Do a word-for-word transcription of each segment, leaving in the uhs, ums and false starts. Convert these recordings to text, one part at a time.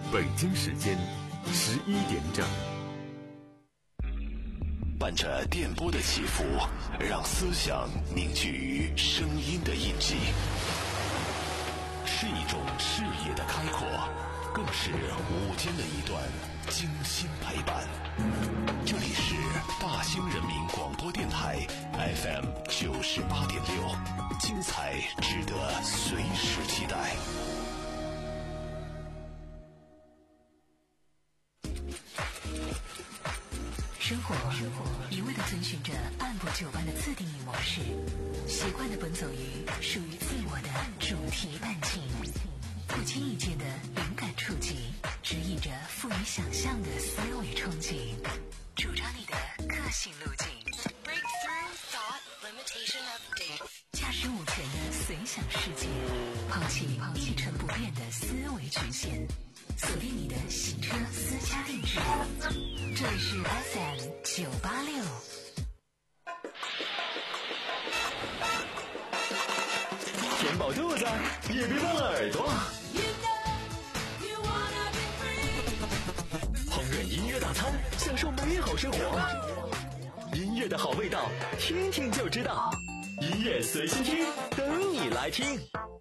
北京时间十一点整。 伴着电波的起伏，让思想凝聚于声音的印记，是一种视野的开阔，更是午间的一段精心陪伴。这里是大兴人民广播电台 F M 九十八点六，精彩值得随时期待。 生活一味地遵循着按部就班的自定义模式，习惯地奔走于属于自我的主题伴情，不经意间的灵感触及，指引着富于想象的思维憧憬，主张你的个性路径。Breakthrough thought limitation update， 驾驶午前的随想世界，抛弃一成不变的思维局限，锁定你的洗车私家定制。这里是 F M 九八六。 填饱肚子，也别忘了耳朵。烹饪音乐大餐，享受美好生活。音乐的好味道，听听就知道。音乐随心听，等你来听。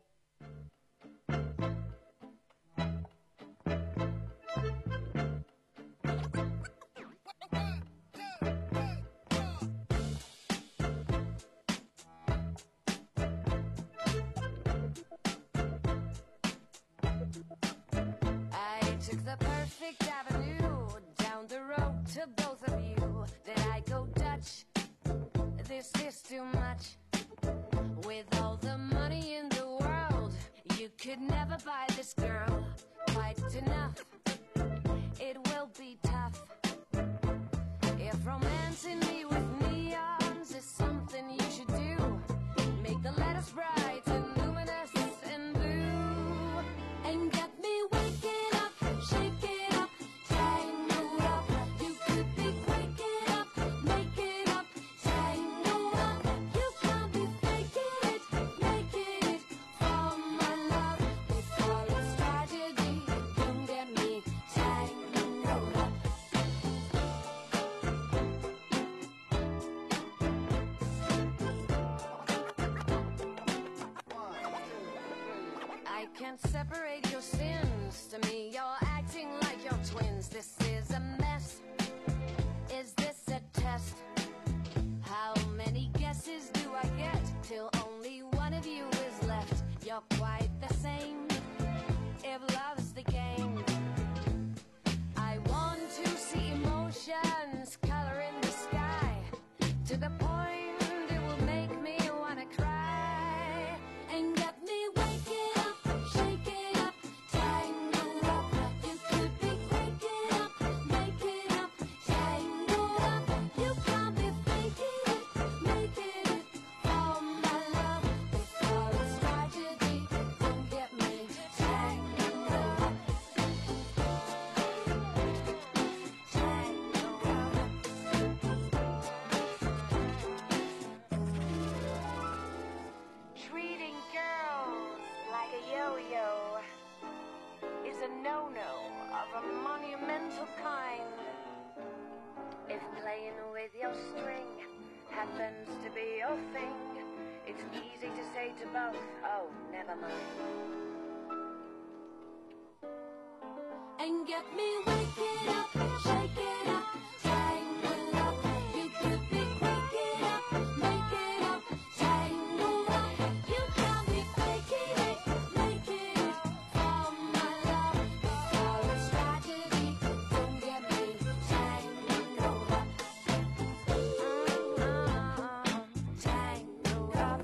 This is too much. With all the money in the world, you could never buy this girl quite enough. It will be tough. If romancing me with neons is something you should do, make the letters bright and luminous and blue, and get me waking up, shaking up, tangled up. You could be waking up, making up, tangled up. You can't be faking it, making it for my love. Before it's tragedy, don't get me tangled up. I can't separate your sins. To me, you're acting like you're twins. This is a mess. Is this a test? How many guesses do I get till only one of you is left? You're quite the same. If love's the game, I want to see emotions color in the sky to the point it will make me wanna cry and get me waking up, shaking up, tangled up. You could be waking up, making up, tangled up. You can't be faking it, making it for my love. Before it's tragedy, don't get me tangled up, tangled up. Treating girls like a yo-yo is a no-no of a monumental kind. If playing with your string happens to be your thing, it's easy to say to both, oh, never mind. And get me waking up, shaking up, tangled up. You could be waking up, making up, tangled up. You can't be faking it, making it for my love. Before it's tragedy, don't get me tangled up. Mm-hmm. Tangled up.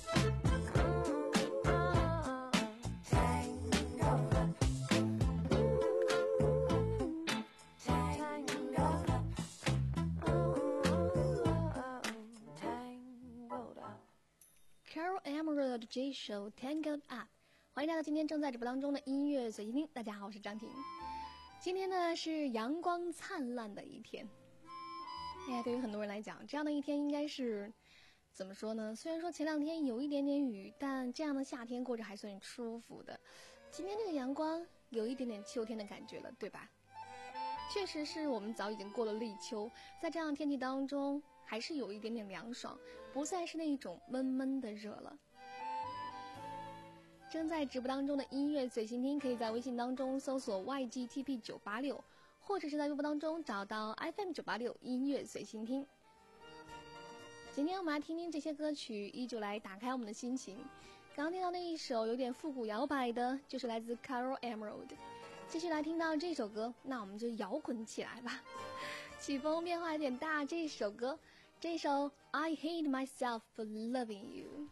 Mm-hmm. Tangled up. Tangled up. Oh, tangled up. Carol Emerald 这一首 Tangled Up， 欢迎来到今天正在直播当中的音乐随心听。大家好，我是张婷。今天呢是阳光灿烂的一天。哎呀，对于很多人来讲，这样的一天应该是怎么说呢？虽然说前两天有一点点雨，但这样的夏天过着还算舒服的。今天这个阳光有一点点秋天的感觉了，对吧？确实是我们早已经过了立秋，在这样的天气当中还是有一点点凉爽，不再是那一种闷闷的热了。正在直播当中的音乐随心听，可以在微信当中搜索 Y G T P 九八六， 或者是在微博当中找到 F M 九八六 音乐随心听。今天我们来听听这些歌曲，依旧来打开我们的心情。刚刚听到那一首有点复古摇摆的，就是来自 Carol Emerald。继续来听到这首歌，那我们就摇滚起来吧。曲风变化有点大，这首歌，这首 I Hate Myself for Loving You。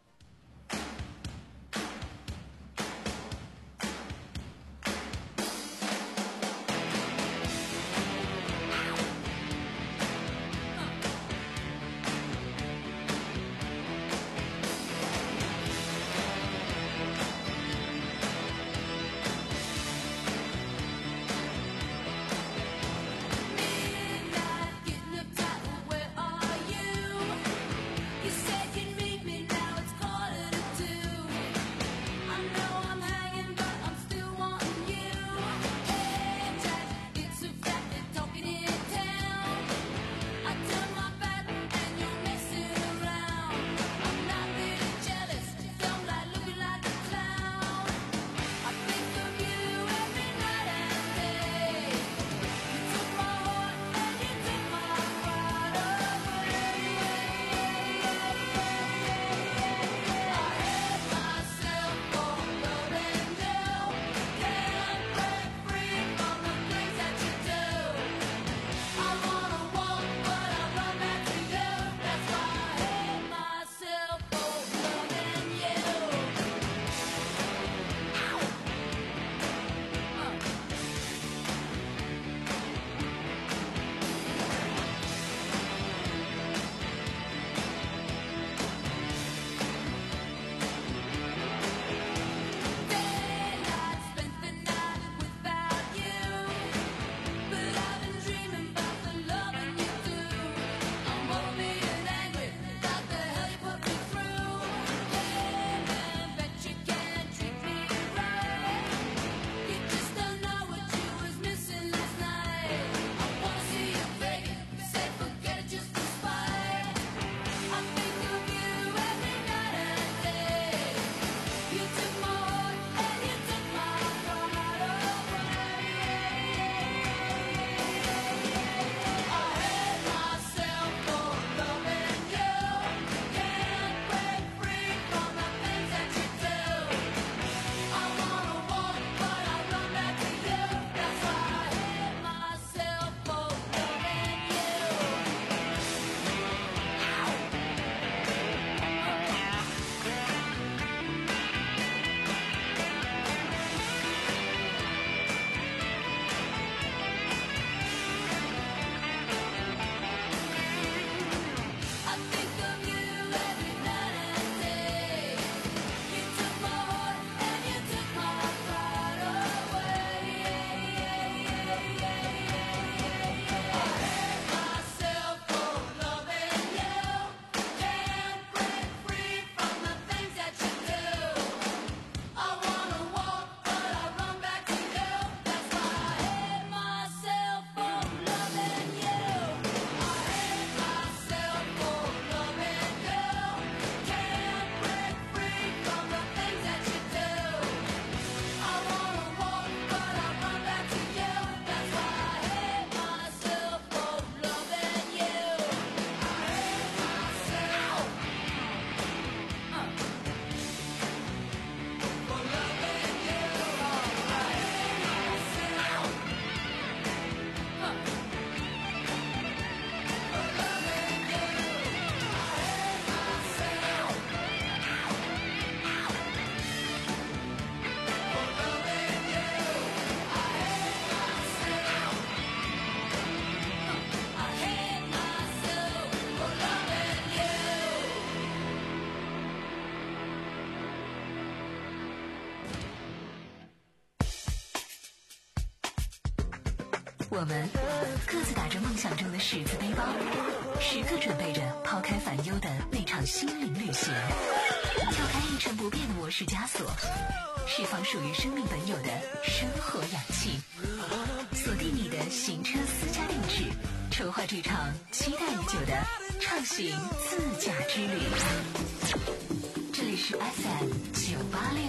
我们各自打着梦想中的十字背包， 时刻准备着抛开烦忧的那场心灵旅行，跳开一成不变的模式枷锁，释放属于生命本有的生活氧气，锁定你的行车私家定制，筹划这场期待已久的畅行自驾之旅。这里是 F M 九八六。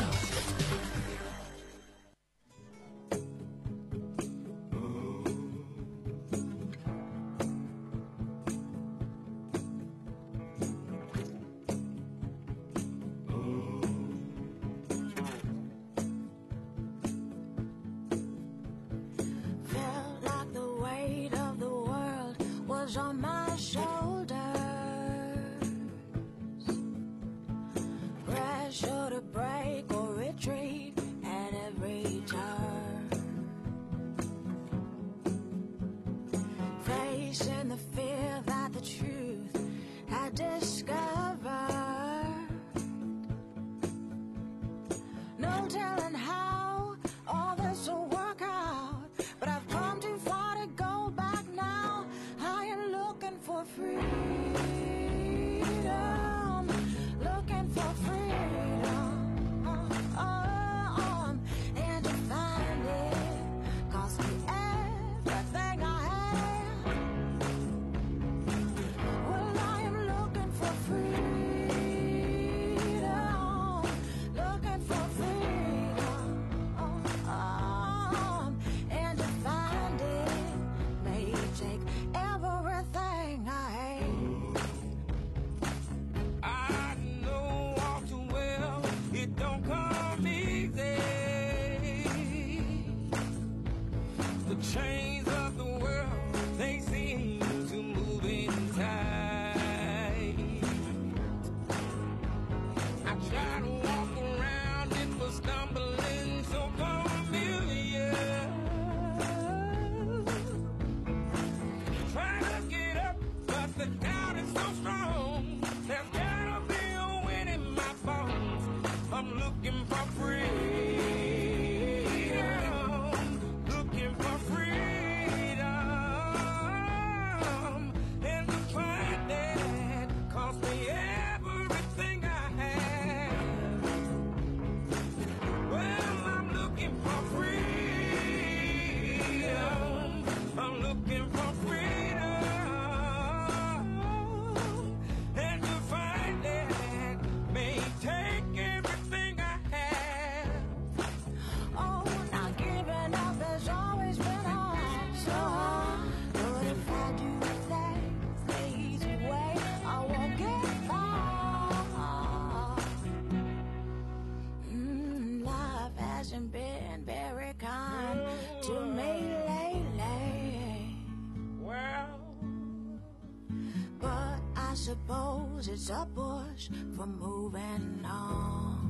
Suppose it's a push for moving on.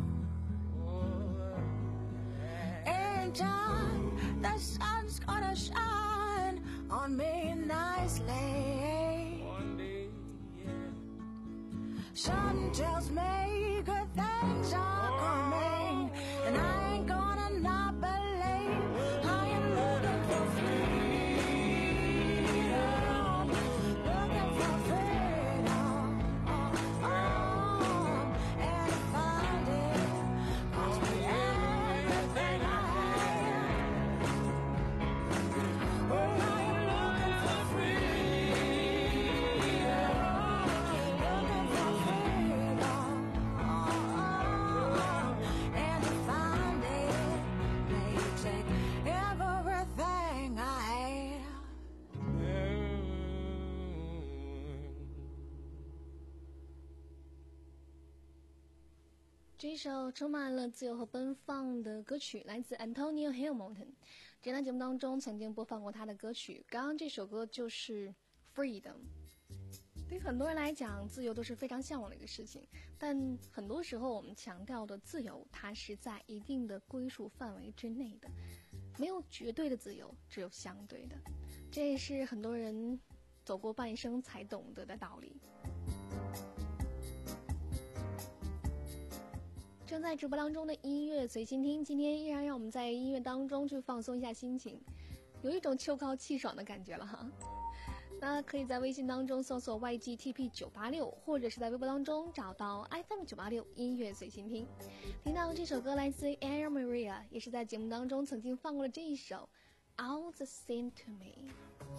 In time, the sun's gonna shine on me nicely. Sun tells me good things are coming, and I ain't gonna not believe I am looking for freedom, looking for freedom. And to find it cost me everything I had. Well, I am looking for freedom, looking for freedom. And to find it may take everything I have. 这一首充满了自由和奔放的歌曲来自 Antonio Hamilton。这档节目当中曾经播放过他的歌曲，刚刚这首歌就是 Freedom。对于很多人来讲，自由都是非常向往的一个事情，但很多时候我们强调的自由，它是在一定的归属范围之内的，没有绝对的自由，只有相对的。这也是很多人走过半生才懂得的道理。正在直播当中的音乐随心听，今天依然让我们在音乐当中去放松一下心情，有一种秋高气爽的感觉了哈。 那可以在微信当中搜索 Y G T P 九八六，或者是在微博当中找到 F M 九八六音乐随心听。听到这首歌来自 Air Maria， 也是在节目当中曾经放过的这一首 All the Same to Me。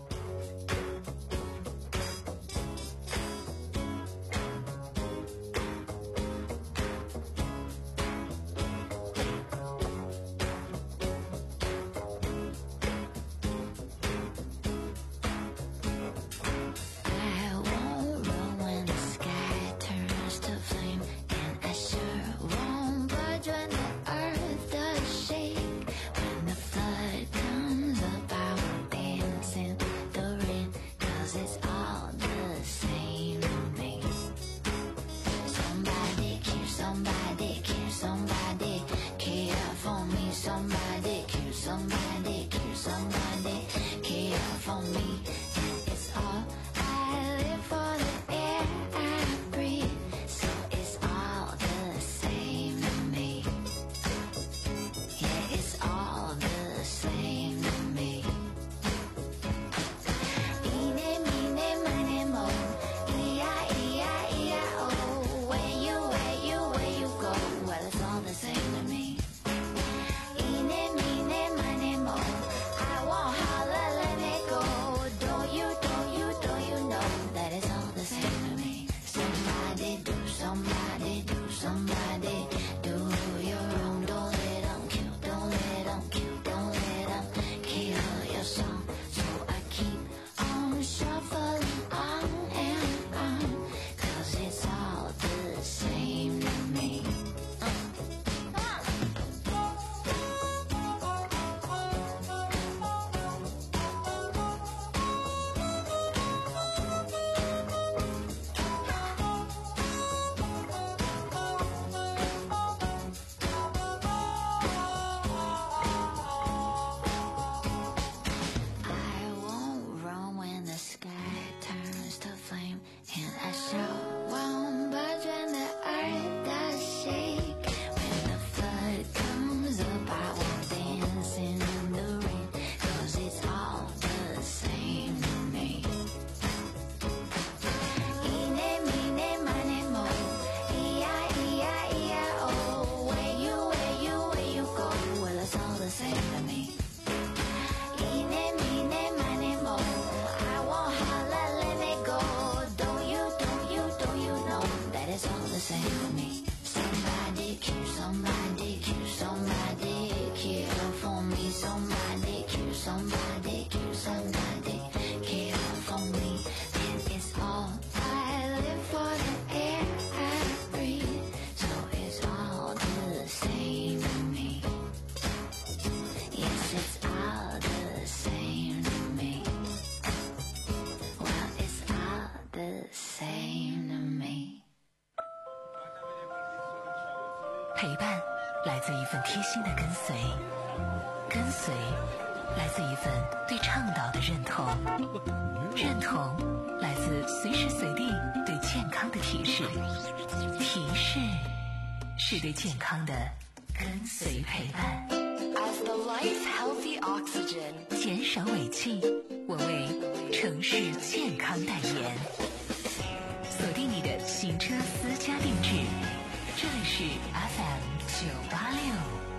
陪伴来自一份贴心的跟随，跟随来自一份对倡导的认同，认同来自随时随地对健康的提示，提示是对健康的跟随陪伴。 As the life healthy oxygen， 减少尾气，我为城市健康代言。锁定你的行车私家定制，这里是 F M 九八六。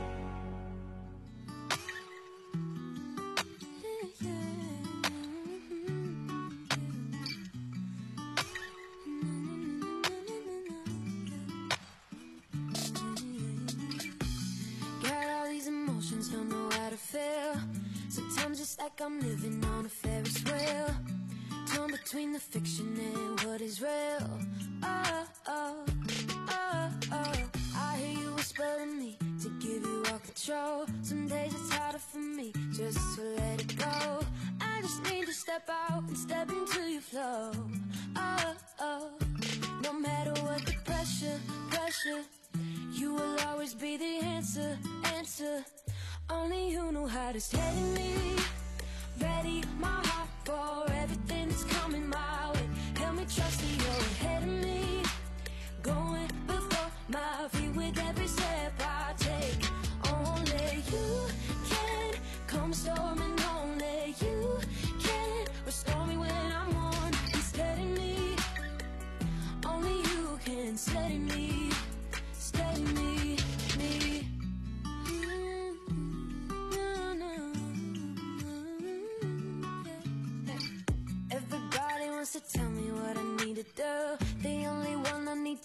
Like I'm living on a Ferris wheel, torn between the fiction and what is real. Oh, oh, oh, oh. I hear you whispering me to give you all control. Some days it's harder for me just to let it go. I just need to step out and step into your flow. Oh, oh. No matter what the pressure, pressure, you will always be the answer, answer. Only you know how to steady me. Ready my heart for everything that's coming my way. Help me trust that you're ahead of me, going before my feet with every step I take. Only you can come storming, only you can restore me when I'm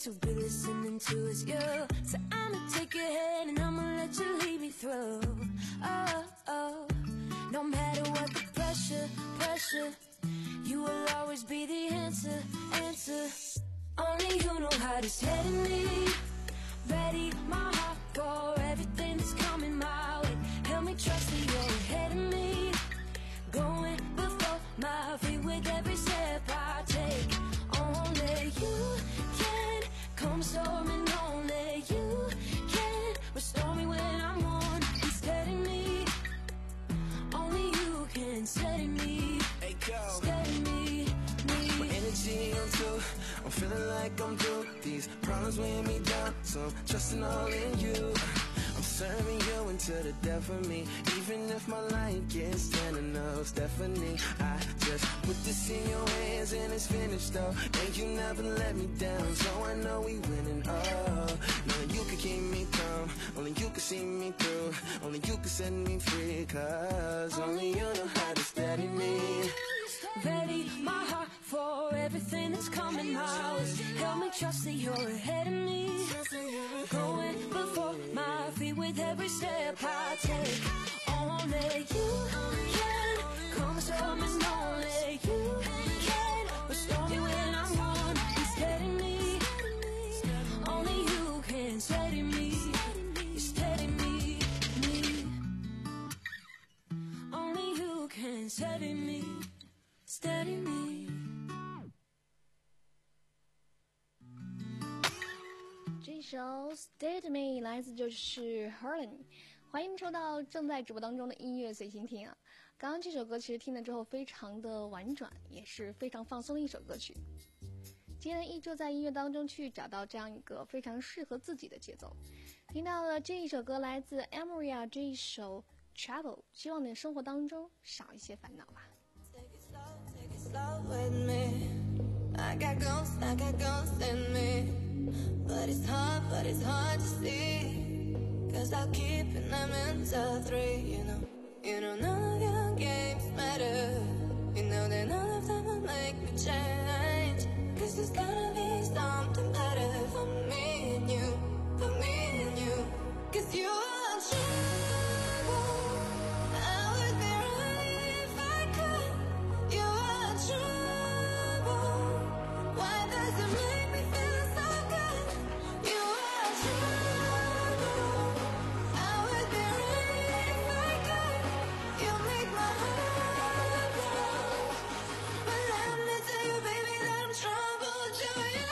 to be listening to is you. So I'ma take your hand and I'ma let you lead me through. Oh, oh, no matter what the pressure, pressure, you will always be the answer, answer. Only you know how to steady me. Ready my heart for everything that's coming my way. Help me trust that you're ahead of me. Going before my feet with every step I take. Only you can calm the storm and only you can restore me when I'm worn. And steady me. Only you can steady me. Hey, go. Steady me, me. My energy on two. I'm feeling like I'm through. These problems weighing me down, so I'm trusting all in you. I'm serving you until the death of me. Even if my life gets ten and no Stephanie, I just put this in your hands and it's finished though. And you never let me down, so I know we winning. Oh, only you can keep me calm, only you can see me through, only you can set me free. Cause only you know how to steady me. Ready my heart for everything that's coming my way. Help me trust that you're ahead of me. Going before my feet with every step I take. Only you can calm the storm and only you can restore me when I'm worn. And steady me. Only you can steady me. Steady me, me. Only you can steady me. Steady me. 这首 Steady Me 来自就是 Helen， 欢迎收到正在直播当中的音乐随心听啊！刚刚这首歌其实听了之后非常的婉转，也是非常放松的一首歌曲。今天依旧在音乐当中去找到这样一个非常适合自己的节奏。听到了这一首歌来自 Amelia 这一首 Travel， 希望你的生活当中少一些烦恼吧。 Slow with me. I got ghosts, I got ghosts in me. But it's hard, but it's hard to see. Cause I'll keep it, I'm into three. You know, you know none of your games matter. You know that none of them will make me change. Cause there's gotta be something better for me and you, for me and you. Cause you are trouble. I would be right if I could. You are trouble. Why does it make me feel so good? You are trouble. I would be right if I could. You make my heart blow. But let me tell you, baby, that I'm trouble to you.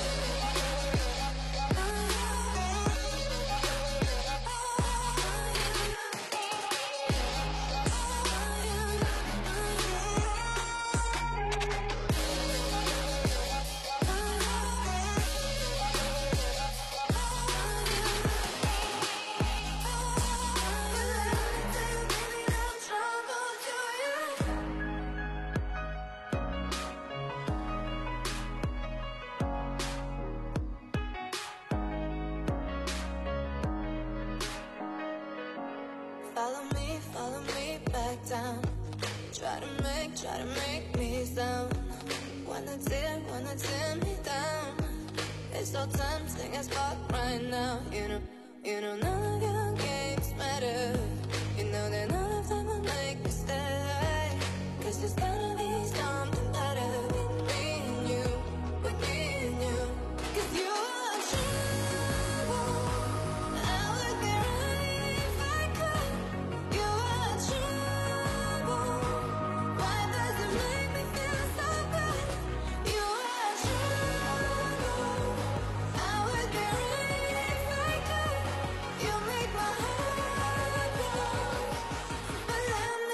Follow me, follow me back down. Try to make, try to make me sound. Wanna tear, wanna tear me down. It's so tempting as fuck right now. You know, you know none of your games matter. You know that none of them will make me stay. Cause there's gotta be something better with me and you, with me and you. Cause you are trouble. I would be right if I could. You are trouble. Why does it make me feel so good? You are trouble. I would be right if I could. You make my heart blow. But let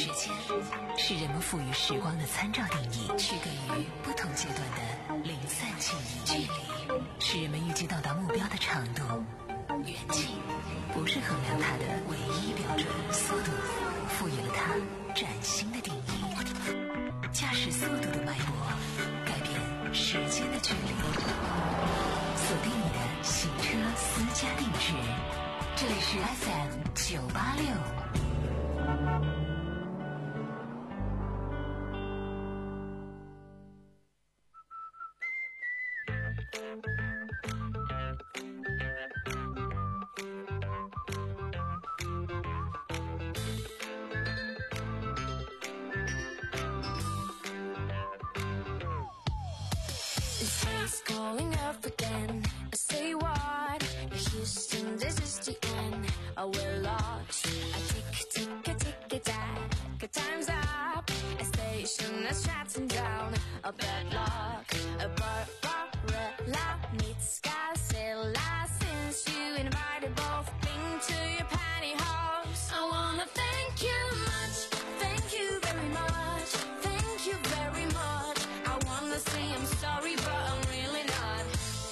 时间是人们赋予时光的参照定义，区隔于不同阶段的零散记忆。距离是人们预计到达目标的长度，远近不是衡量它的唯一标准。速度赋予了它崭新的定义，驾驶速度的脉搏改变时间的距离。锁定你的行车私家定制，这里是 F M 九八六。 Calling up again. I say what? Houston, this is the end. Oh, we're lost. I tick, tick, a tick, a tack. Time's up. A station is shutting down. A bad luck. A Barbarella meets Godzilla. Since you invited both Bing to your pantyhose, I wanna thank you much. Thank you very much. Thank you very much. I wanna say I'm sorry, but I'm really not.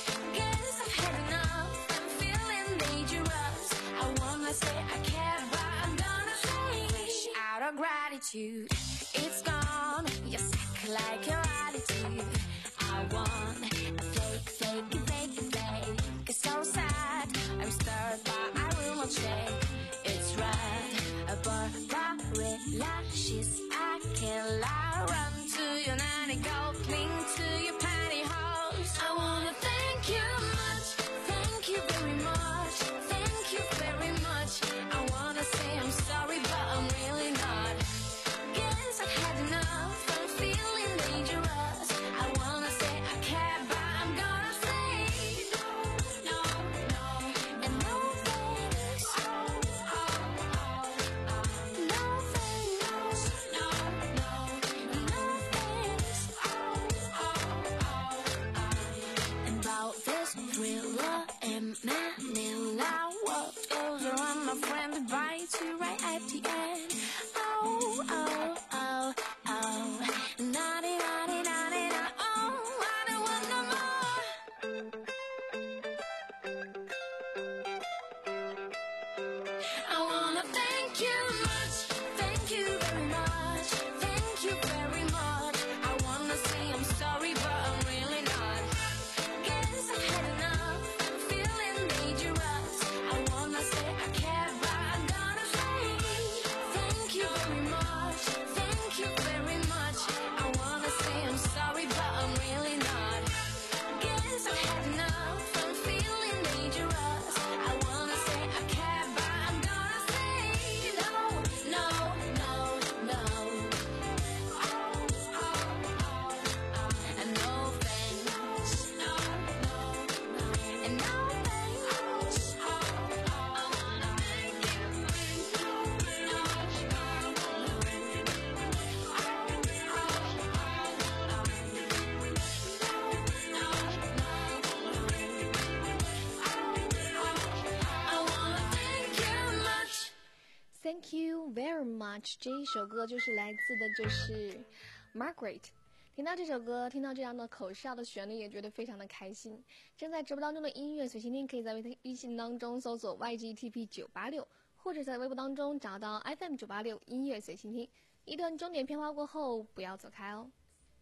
Guess I've had enough. I'm feeling dangerous. I wanna say I care, but I'm gonna say out of gratitude. It's gone. You suck like your attitude. I want a fake, fake, fake, fake. It's so sad. I'm stirred, but I will not shake. It's red. A Barbarella. She's a killer. Run to your nanny, go cling to your pantyhose. I wanna thank you much. Thank you very much. Thank you very much. I wanna say I'm sorry, but I'm really not. Guess I've had enough. I'm feeling dangerous. I wanna say I care, but I'm gonna say no, no, no, and no thanks. Oh, oh, oh, oh. No thanks. No, no, no thanks. Oh, oh, oh, oh. And about this thriller in Manila, what goes around, my friend, bites you right at the end. Oh, oh, oh, oh. Naughty, naughty, naughty, naughty. Oh, I don't want no more. I wanna thank you much. Thank you very much. Thank you very much. I wanna say I'm sorry, but I'm really not. Guess I've had enough. I'm feeling dangerous. I wanna say I care, but I'm gonna say thank you very much. Thank you very much. I wanna say I'm sorry, but I'm really not. Guess I've had enough. I'm feeling dangerous. I wanna say I care, but I'm gonna say no, no, no, no. Oh, oh, oh, oh. And no thanks. No, no, no. And no thanks. Oh, oh, I wanna thank you. No, no, I wanna thank you much. Thank you very much。这一首歌就是来自的就是 Margaret。听到这首歌，听到这样的口哨的旋律，也觉得非常的开心。正在直播当中的音乐随心听，可以在微信当中搜索 Y G T P 九八六，或者在微博当中找到 F M 九八六音乐随心听。一段钟点片花过后，不要走开哦。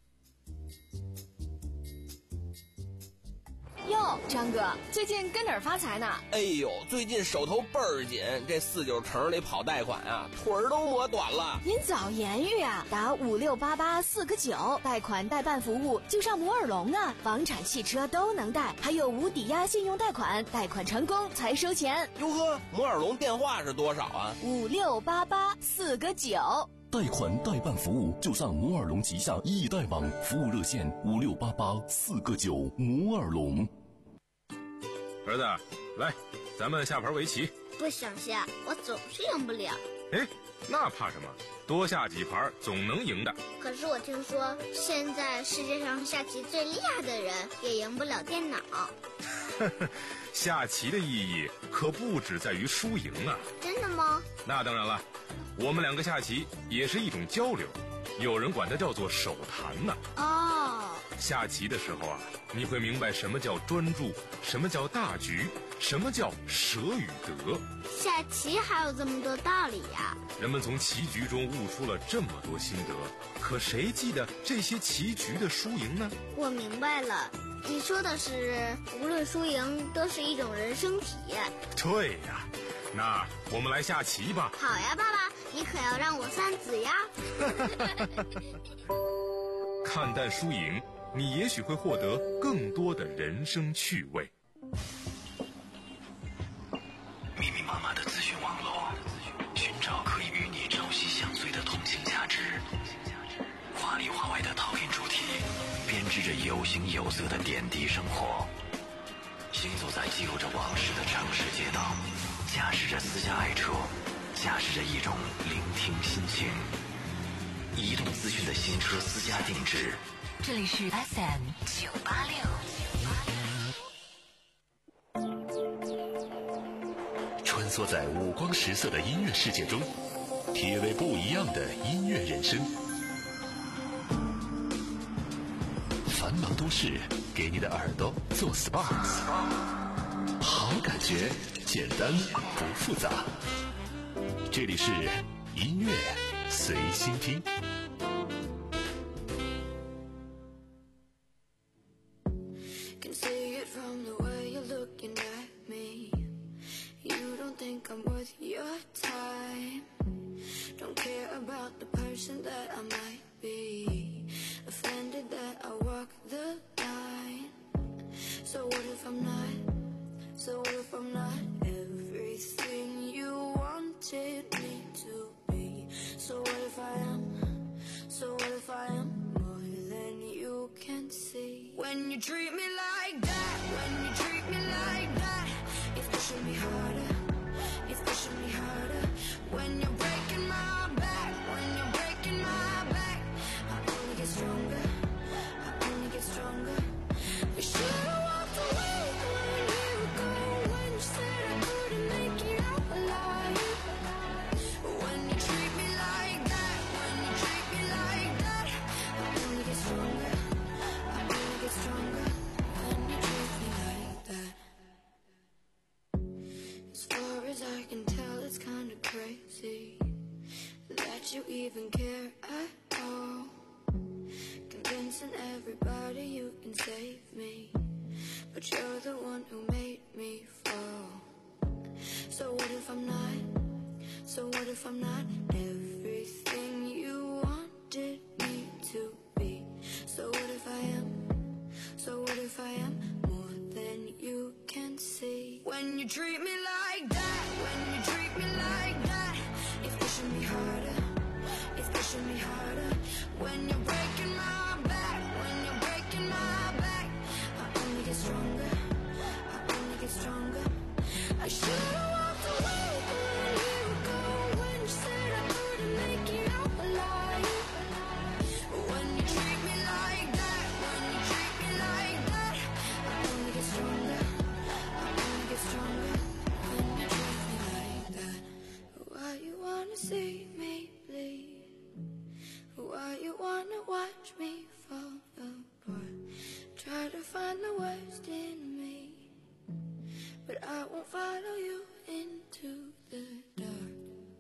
哟，张哥，最近跟哪儿发财呢？ 哎呦，最近手头倍儿紧，这四九城里跑贷款啊，腿儿都磨短了。 您早言语啊，打五六八八四个九，贷款代办服务就上摩尔龙啊，房产、汽车都能贷，还有无抵押信用贷款，贷款成功才收钱。 哟呵，摩尔龙电话是多少啊？ 五六八八四个九。 贷款代办服务就上摩尔龙旗下易贷网，服务热线五六八八四个九。摩尔龙。 儿子，来，咱们下盘围棋。 不想下，我总是赢不了。 哎，那怕什么？多下几盘总能赢的。 可是我听说，现在世界上下棋最厉害的人也赢不了电脑。 下棋的意义可不只在于输赢啊！ 真的吗？ 那当然了。 我们两个下棋也是一种交流，有人管它叫做手谈呢。 哦， 下棋的时候啊，你会明白什么叫专注，什么叫大局，什么叫舍与得。 下棋还有这么多道理呀！ 人们从棋局中悟出了这么多心得，可谁记得这些棋局的输赢呢？ 我明白了，你说的是无论输赢都是一种人生体验。 对呀，那我们来下棋吧。 好呀，爸爸，你可要让我三子呀。 看淡输赢，你也许会获得更多的人生趣味。 密密麻麻的资讯网络，寻找可以与你朝夕相随的同性价值。华里华外的讨论主题，编织着有形有色的点滴生活。行走在记录着往事的城市街道，驾驶着私家爱车，驾驶着一种聆听心情。移动资讯的新车私家定制。 这里是 S M 九八六。 穿梭在五光十色的音乐世界中，体味不一样的音乐人生。繁忙都市给你的耳朵做 S P A， 好感觉，简单不复杂。这里是音乐随心听。 When you treat me like that, when you treat me like that, it's pushing me harder, it's pushing me harder. When you're breaking my back, when you're breaking my back, I only get stronger, I only get stronger. We should've walked away when you go, when you said I couldn't make it out alive. When you treat me like that, when you treat me like that, I only get stronger, I only get stronger. When you treat me like that. As far as I can tell, it's kinda crazy that you even care at all. Convincing everybody you can save me, but you're the one who made me fall. So what if I'm not, so what if I'm not everything you wanted me to be? So what if I am, so what if I am more than you can see? When you treat me like that, when you treat me like that, it's pushing me harder, it's pushing me harder. When you're breaking my back, when you're breaking my back, I only get stronger, I only get stronger. I should've walked away when you go, when you said I couldn't make it out alive. When you treat me like that, when you treat me like that, I only get stronger, I only get stronger. When you treat me like that, why you wanna see me bleed? Why you wanna watch me fall apart? Try to find the worst in me, but I won't follow you into the dark.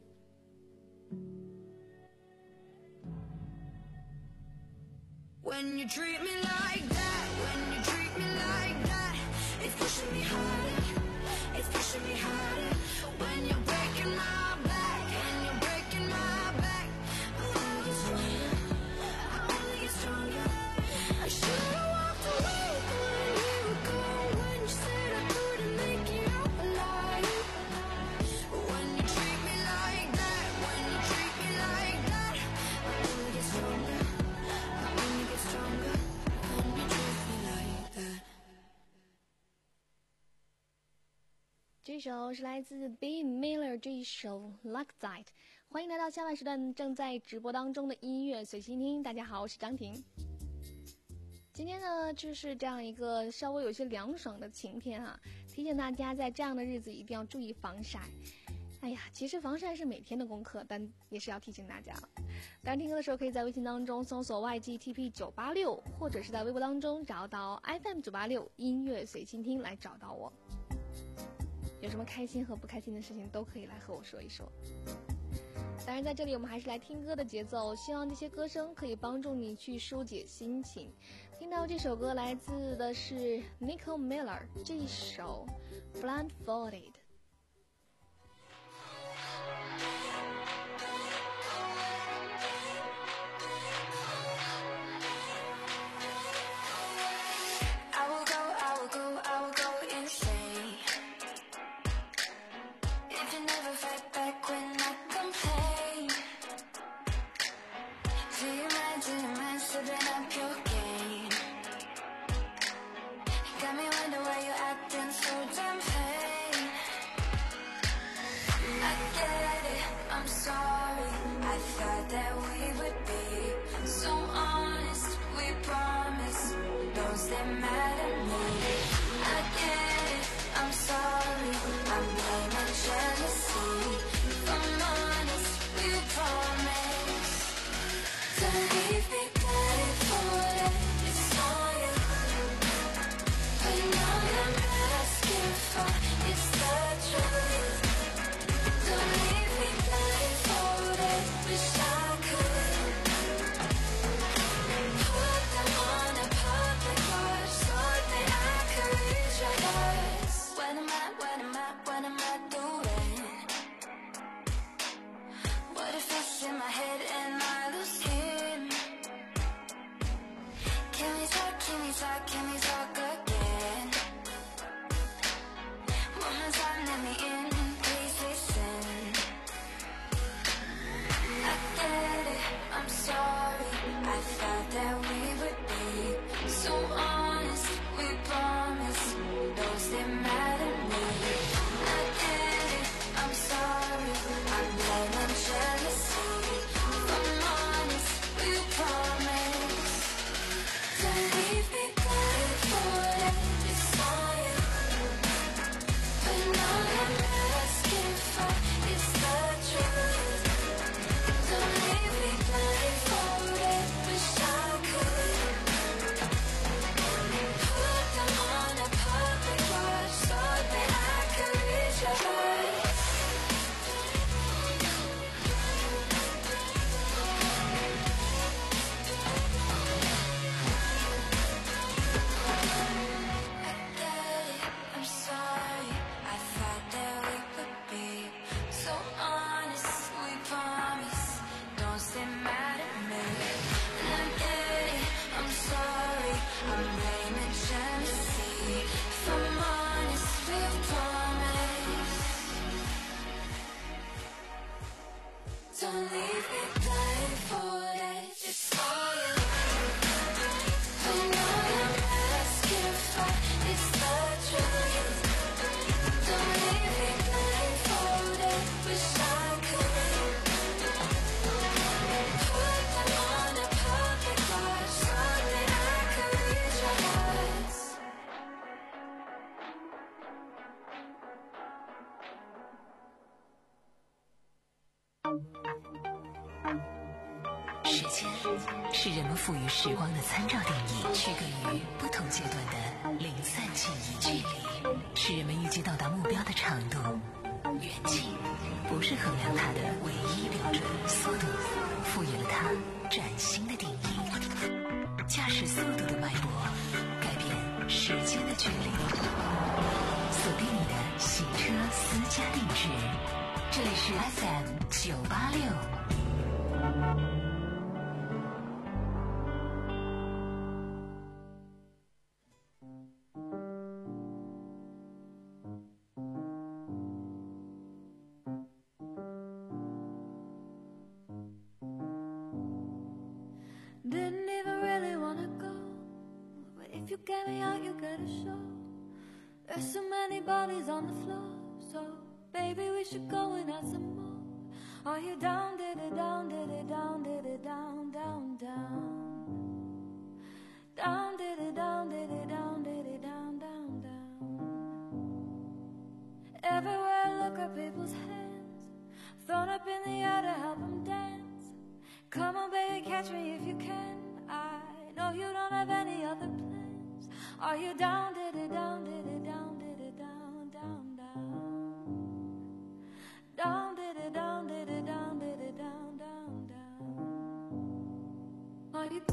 When you treat me like that, when you treat me like that, it's pushing me harder, it's pushing me harder. When you're breaking my back, and you're breaking my back, I only get stronger, I only get stronger. I should've walked away when you go, when you said I couldn't make it out alive. When you treat me like that, when you treat me like that, I only get stronger, I only get stronger. When you treat me like that. 这首是来自 B Miller 这一首 Like That。欢迎来到下半时段正在直播当中的音乐随心听。大家好，我是张婷。今天呢，就是这样一个稍微有些凉爽的晴天哈、啊，提醒大家在这样的日子一定要注意防晒。 哎呀，其实防晒是每天的功课，但也是要提醒大家。当然听歌的时候，可以在微信当中搜索 Y G T P 九八六，或者是在微博当中找到 F M 九八六音乐随心听来找到我。有什么开心和不开心的事情，都可以来和我说一说。当然在这里我们还是来听歌的节奏，希望这些歌声可以帮助你去疏解心情。听到这首歌来自的是 Nicole Miller， 这一首 Blindfolded。 时间是人们赋予时光的参照定义，区隔于不同阶段的零散记忆距离，是人们预计到达目标的长度。远近不是衡量它的唯一标准，速度赋予了它崭新的定义。驾驶速度的脉搏，改变时间的距离。锁定你的行车私家定制，这里是 F M 九八六。 Didn't even really wanna go, but if you get me out, you gotta show. There's so many bodies on the floor, so baby we should go and add some more. Are you down, did it down, did it down, did it down, down, down? Down, did it down, did it down, did it down, down, down. Everywhere I look at people's hands, thrown up in the air to help them dance. Come on, baby, catch me if you can. I know you don't have any other plans. Are you down, did it, down, did it, down, did it, down, down, down? Down, did it, down, did it, down, did it, down, down, down? Are you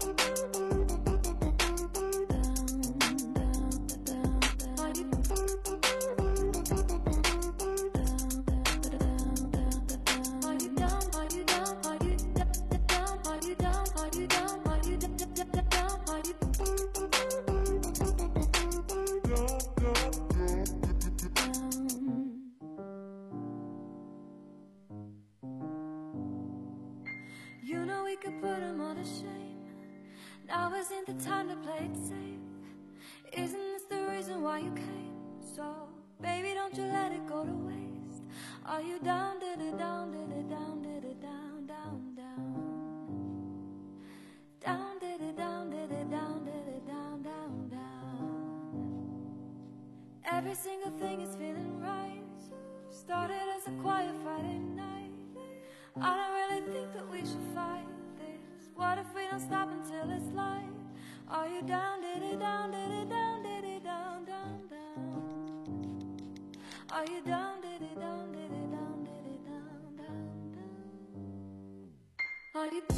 You know we could put them all to shame. Now isn't the time to play it safe. Isn't this the reason why you came? So, baby, don't you let it go to waste. Are you down, did it, down, did it, down, did it, down, down, down? Down, did it, down, did it, down, did it, down, down, down? Every single thing is feeling right. Started as a quiet Friday night. I don't really think that we should fight this. What if we don't stop until it's light? Are you down, did it, down, did it, down, did it, down, down, down? Are you down, did it, down, did it, down, did it, down, down, down? Are you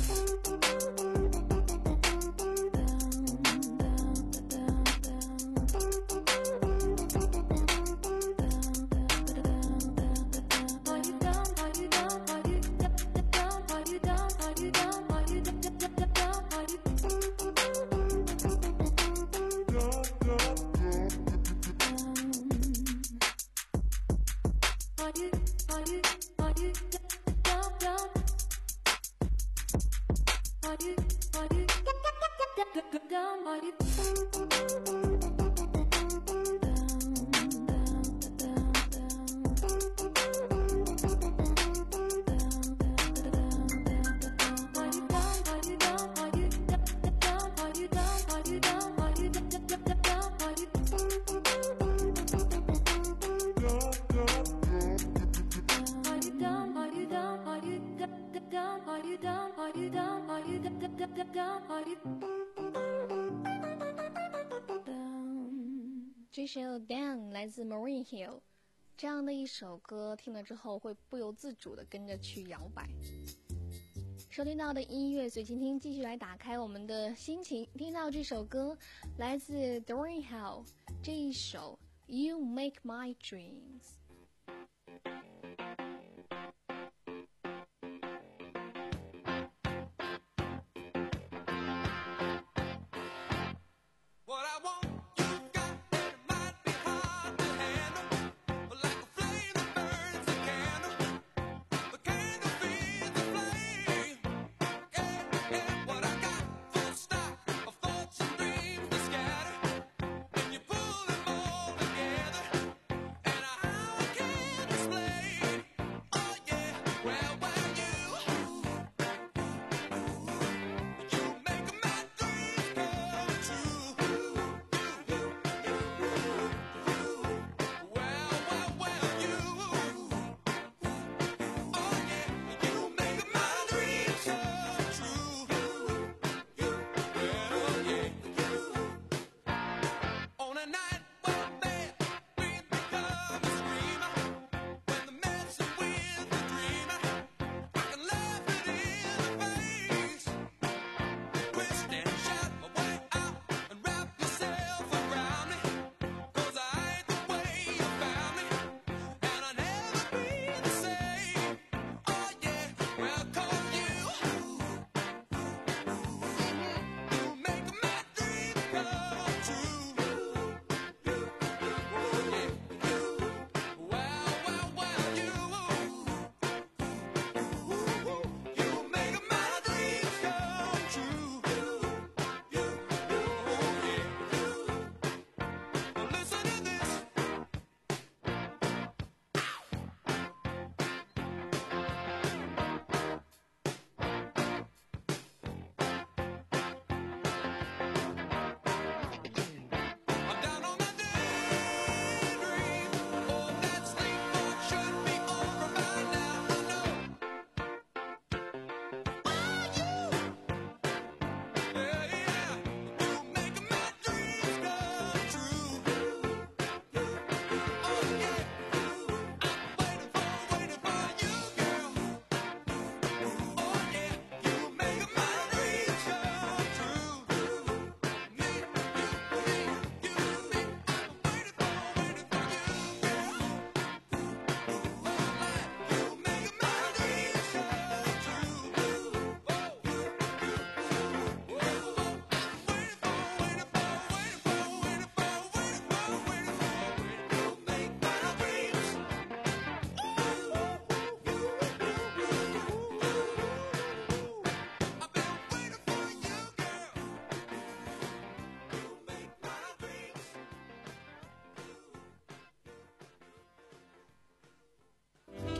J-Shell Down 来自 Marine Hill， 这样的一首歌听了之后会不由自主的跟着去摇摆。收听到的音乐随倾听，继续来打开我们的心情，听到这首歌来自 Doreen Hall 这一首 You Make My Dreams。 And I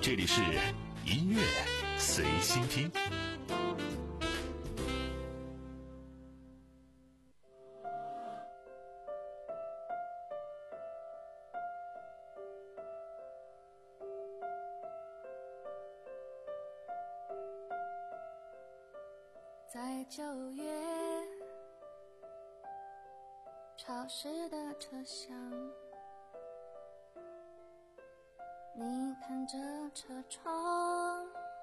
这里是音乐随心听。 在九月潮湿的车厢，你看着车窗，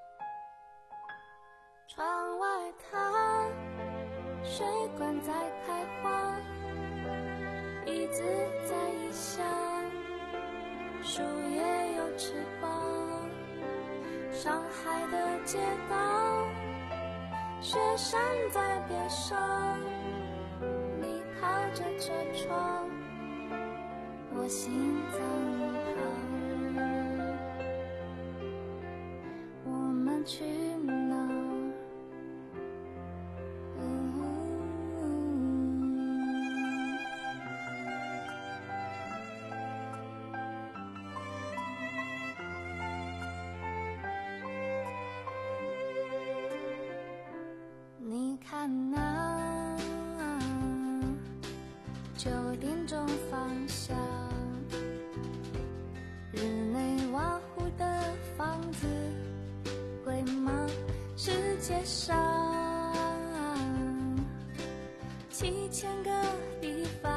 窗外它水管在开花，椅子在异乡，树叶有翅膀，上海的街道，雪山在边上，你靠着车窗，我心脏旁，我们去哪儿？你看那九点钟方向，日内瓦湖的房子会吗？世界上七千个地方，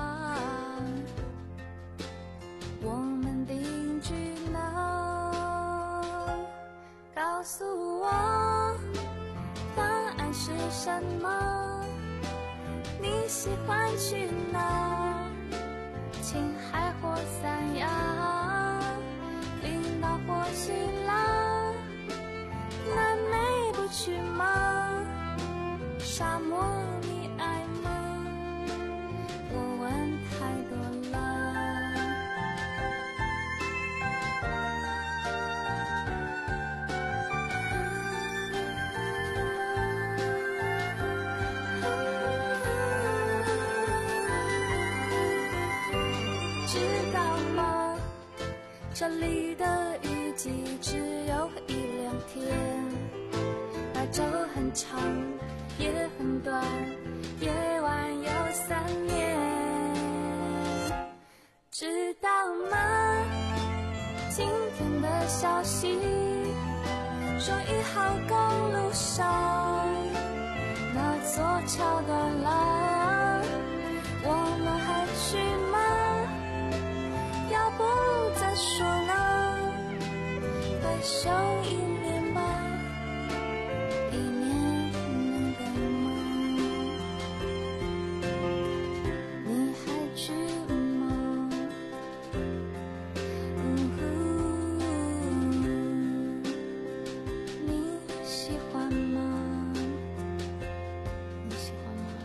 我们定居哪？告诉我答案是什么？你喜欢去哪？青海或三亚，冰岛或希腊，南美不去吗？沙漠你爱吗？我问太多了。知道吗？这里的雨季只有一两天，白昼很长，夜很短，夜晚有三年。知道吗？今天的消息说一号公路上那座桥断了，我们还去吗？要不再说呢？退休一年吧，一年能够吗？你还去吗？嗯呼，你喜欢吗？你喜欢吗？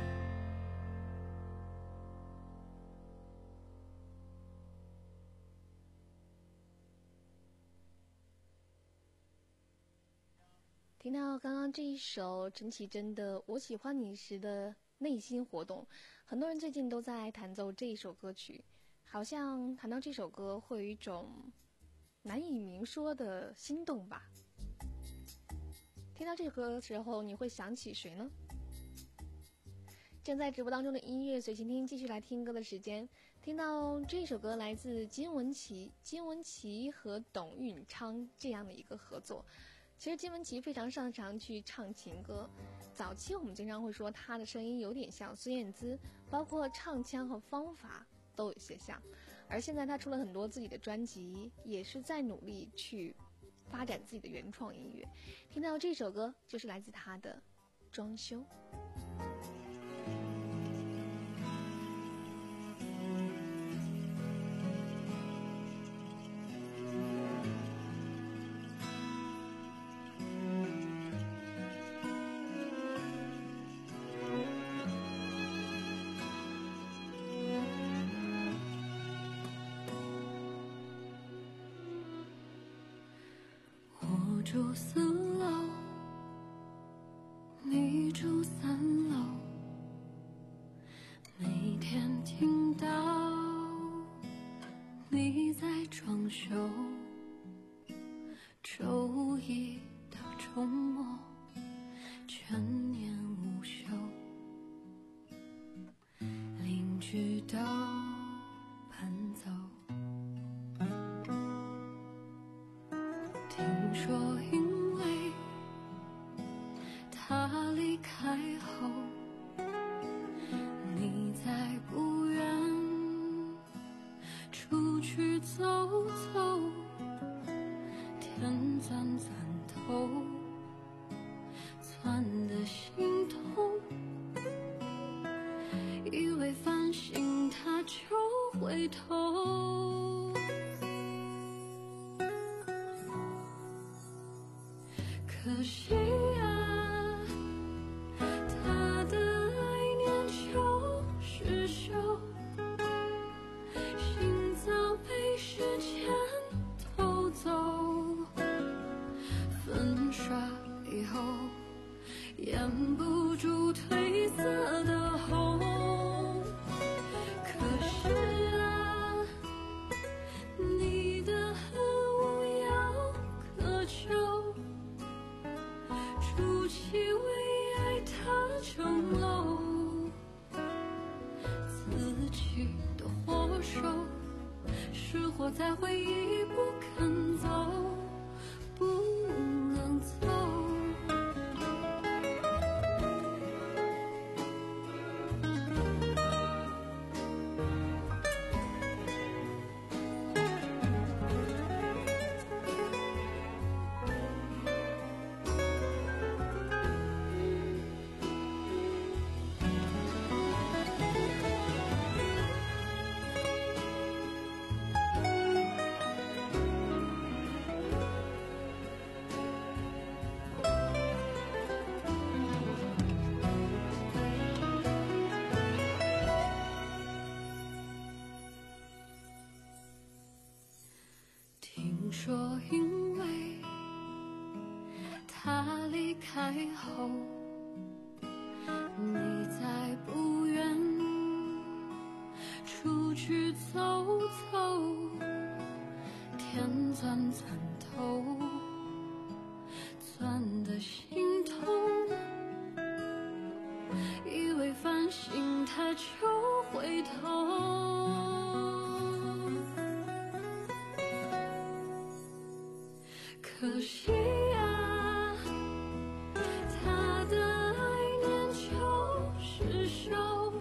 听到刚刚这一首陈绮贞的《我喜欢你时》的内心活动，很多人最近都在弹奏这一首歌曲，好像谈到这首歌会有一种难以明说的心动吧。听到这首歌的时候，你会想起谁呢？正在直播当中的音乐随心听，继续来听歌的时间。听到这首歌来自金玟岐，金玟岐和董允昌这样的一个合作。其实金玟岐非常擅长去唱情歌，早期我们经常会说她的声音有点像孙燕姿，包括唱腔和方法都有些像。而现在她出了很多自己的专辑，也是在努力去发展自己的原创音乐。听到这首歌就是来自她的《装修》。 住四楼，你住三楼，每天听到你在装修， 他离开后，你在不远出去走走，天钻钻头，钻得心痛，以为繁星它就回头，可惜啊，他的爱念就是手，心早被时间偷走，粉刷以后掩不住褪色的红，可是啊，你的恨无药可救，筑起为爱它城楼，自己的火手是活在回忆不肯走，不能走。听说因为他离开后，你在不远出去走走，天钻钻头，钻得心痛，以为繁星它就回头，可惜啊，他的爱念就是手，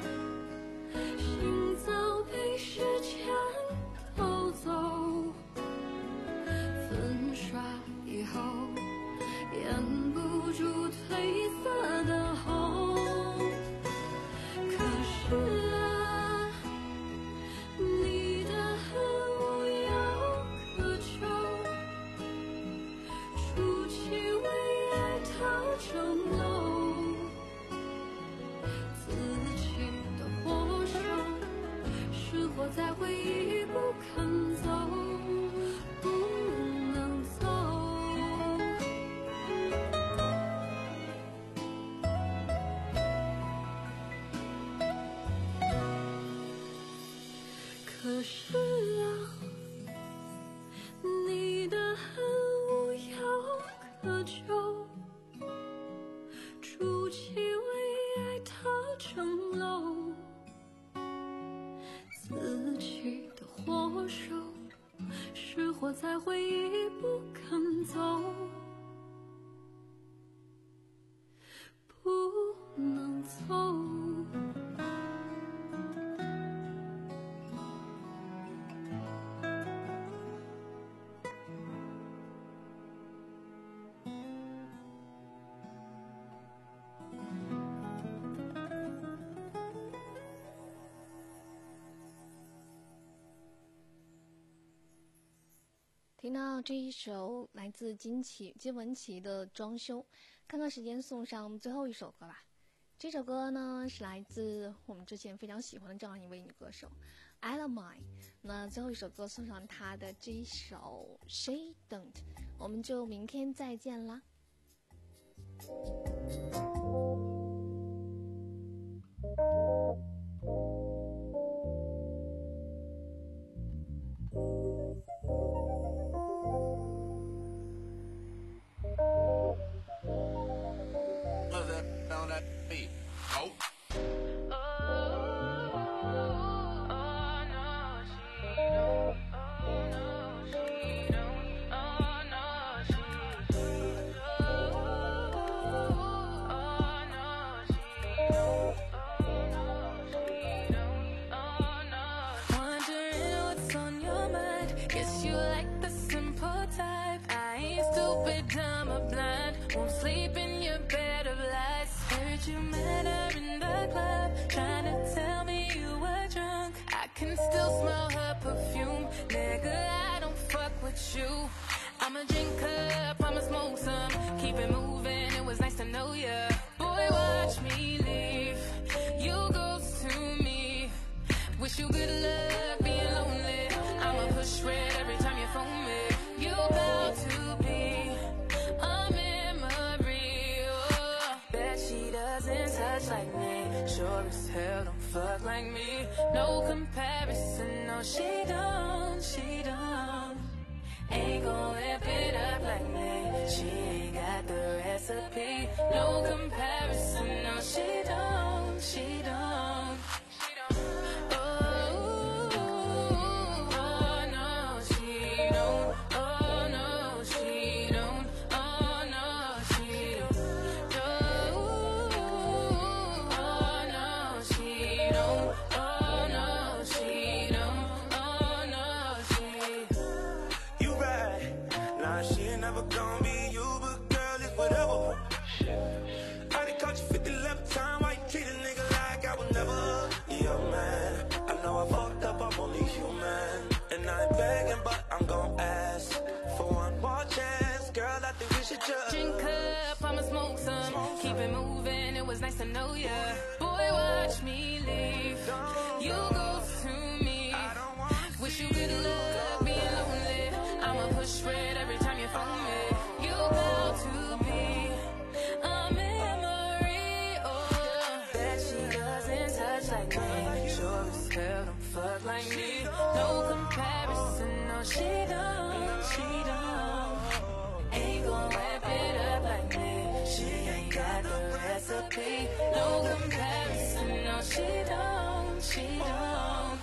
心早被时间偷走，粉刷以后掩不住褪色的红，可是啊，你的恨无药可救，筑起为爱它城楼，自己的火手是活在回忆不肯走，不能走。可是啊，你的恨无药可救，筑起为爱它城楼，自己的火手是活在回忆不肯走，不能走。 听到这一首来自金奇金文岐的《装修》，看看时间，送上最后一首歌吧。这首歌呢是来自我们之前非常喜欢的这样一位女歌手 Ella Mai。那最后一首歌送上她的这一首 She Don't， 我们就明天再见啦。 your bed of lies. Heard you met her in the club, trying to tell me you were drunk. I can still smell her perfume. Nigga, I don't fuck with you. I'ma drink up, I'ma smoke some, keep it moving, it was nice to know ya. Boy, watch me leave, you ghost to me. Wish you good luck being lonely. I'ma push red every time you phone me. You about to be a memory, oh. Bet she doesn't touch like me, sure as hell don't fuck like me. No comparison, no she don't, she don't. Ain't gon' whip it up like me, she ain't got the recipe. No comparison, no she don't, she don't. Oh, oh no, she don't. Oh no, she don't. Oh no, she don't. Oh, oh no, she don't. Oh no, she don't. Oh no, she. You right, nah, she ain't never gonna be you, but girl, it's whatever. I done caught you fifty eleven time, why you treat a nigga like I would never? Yeah, man, I know I fucked up, I'm only human. And I ain't begging, but I'm gon' ask for one more chance. Girl, I think we should just drink up, I'ma smoke some, keep it moving, it was nice to know ya. Boy, watch me leave, you ghost to me. Wish you good luck being lonely. I'ma push red every time you phone me. You about to be a memory, oh. Bet she doesn't touch like me, sure as hell don't fuck like me. No comparison, no she don't, she don't. Ain't gon' wrap it up like me, she ain't got the recipe. No comparison, no she don't, she don't.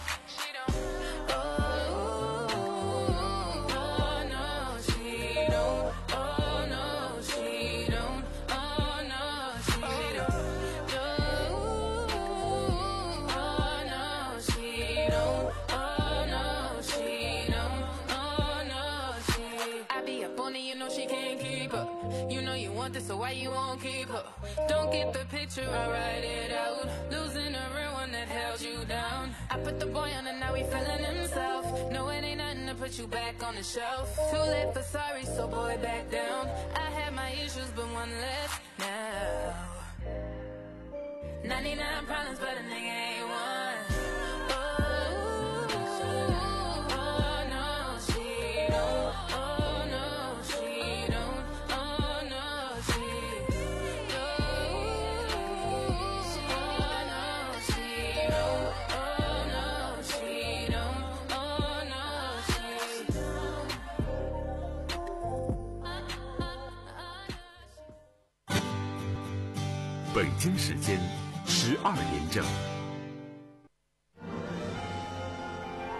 Oh, oh no, she don't. Oh no, she don't. Oh no, she don't. Oh, oh no, she don't. Oh no, she don't. Oh no, she. I be up on it, you know she can't keep up. You know you want this, so why you won't keep her? Don't get the picture, I write it out. Losing a real one that held you down. I put the boy on and now he feeling himself. No, it ain't nothing to put you back on the shelf. Too late for sorry, so boy, back down. I had my issues, but one less now. ninety-nine problems, but a nigga ain't one. Oh, oh no, she don't. Oh no, she don't. Oh no, she don't. Oh no, she don't. Oh no, she don't. Oh no, she don't. 北京时间十二点整。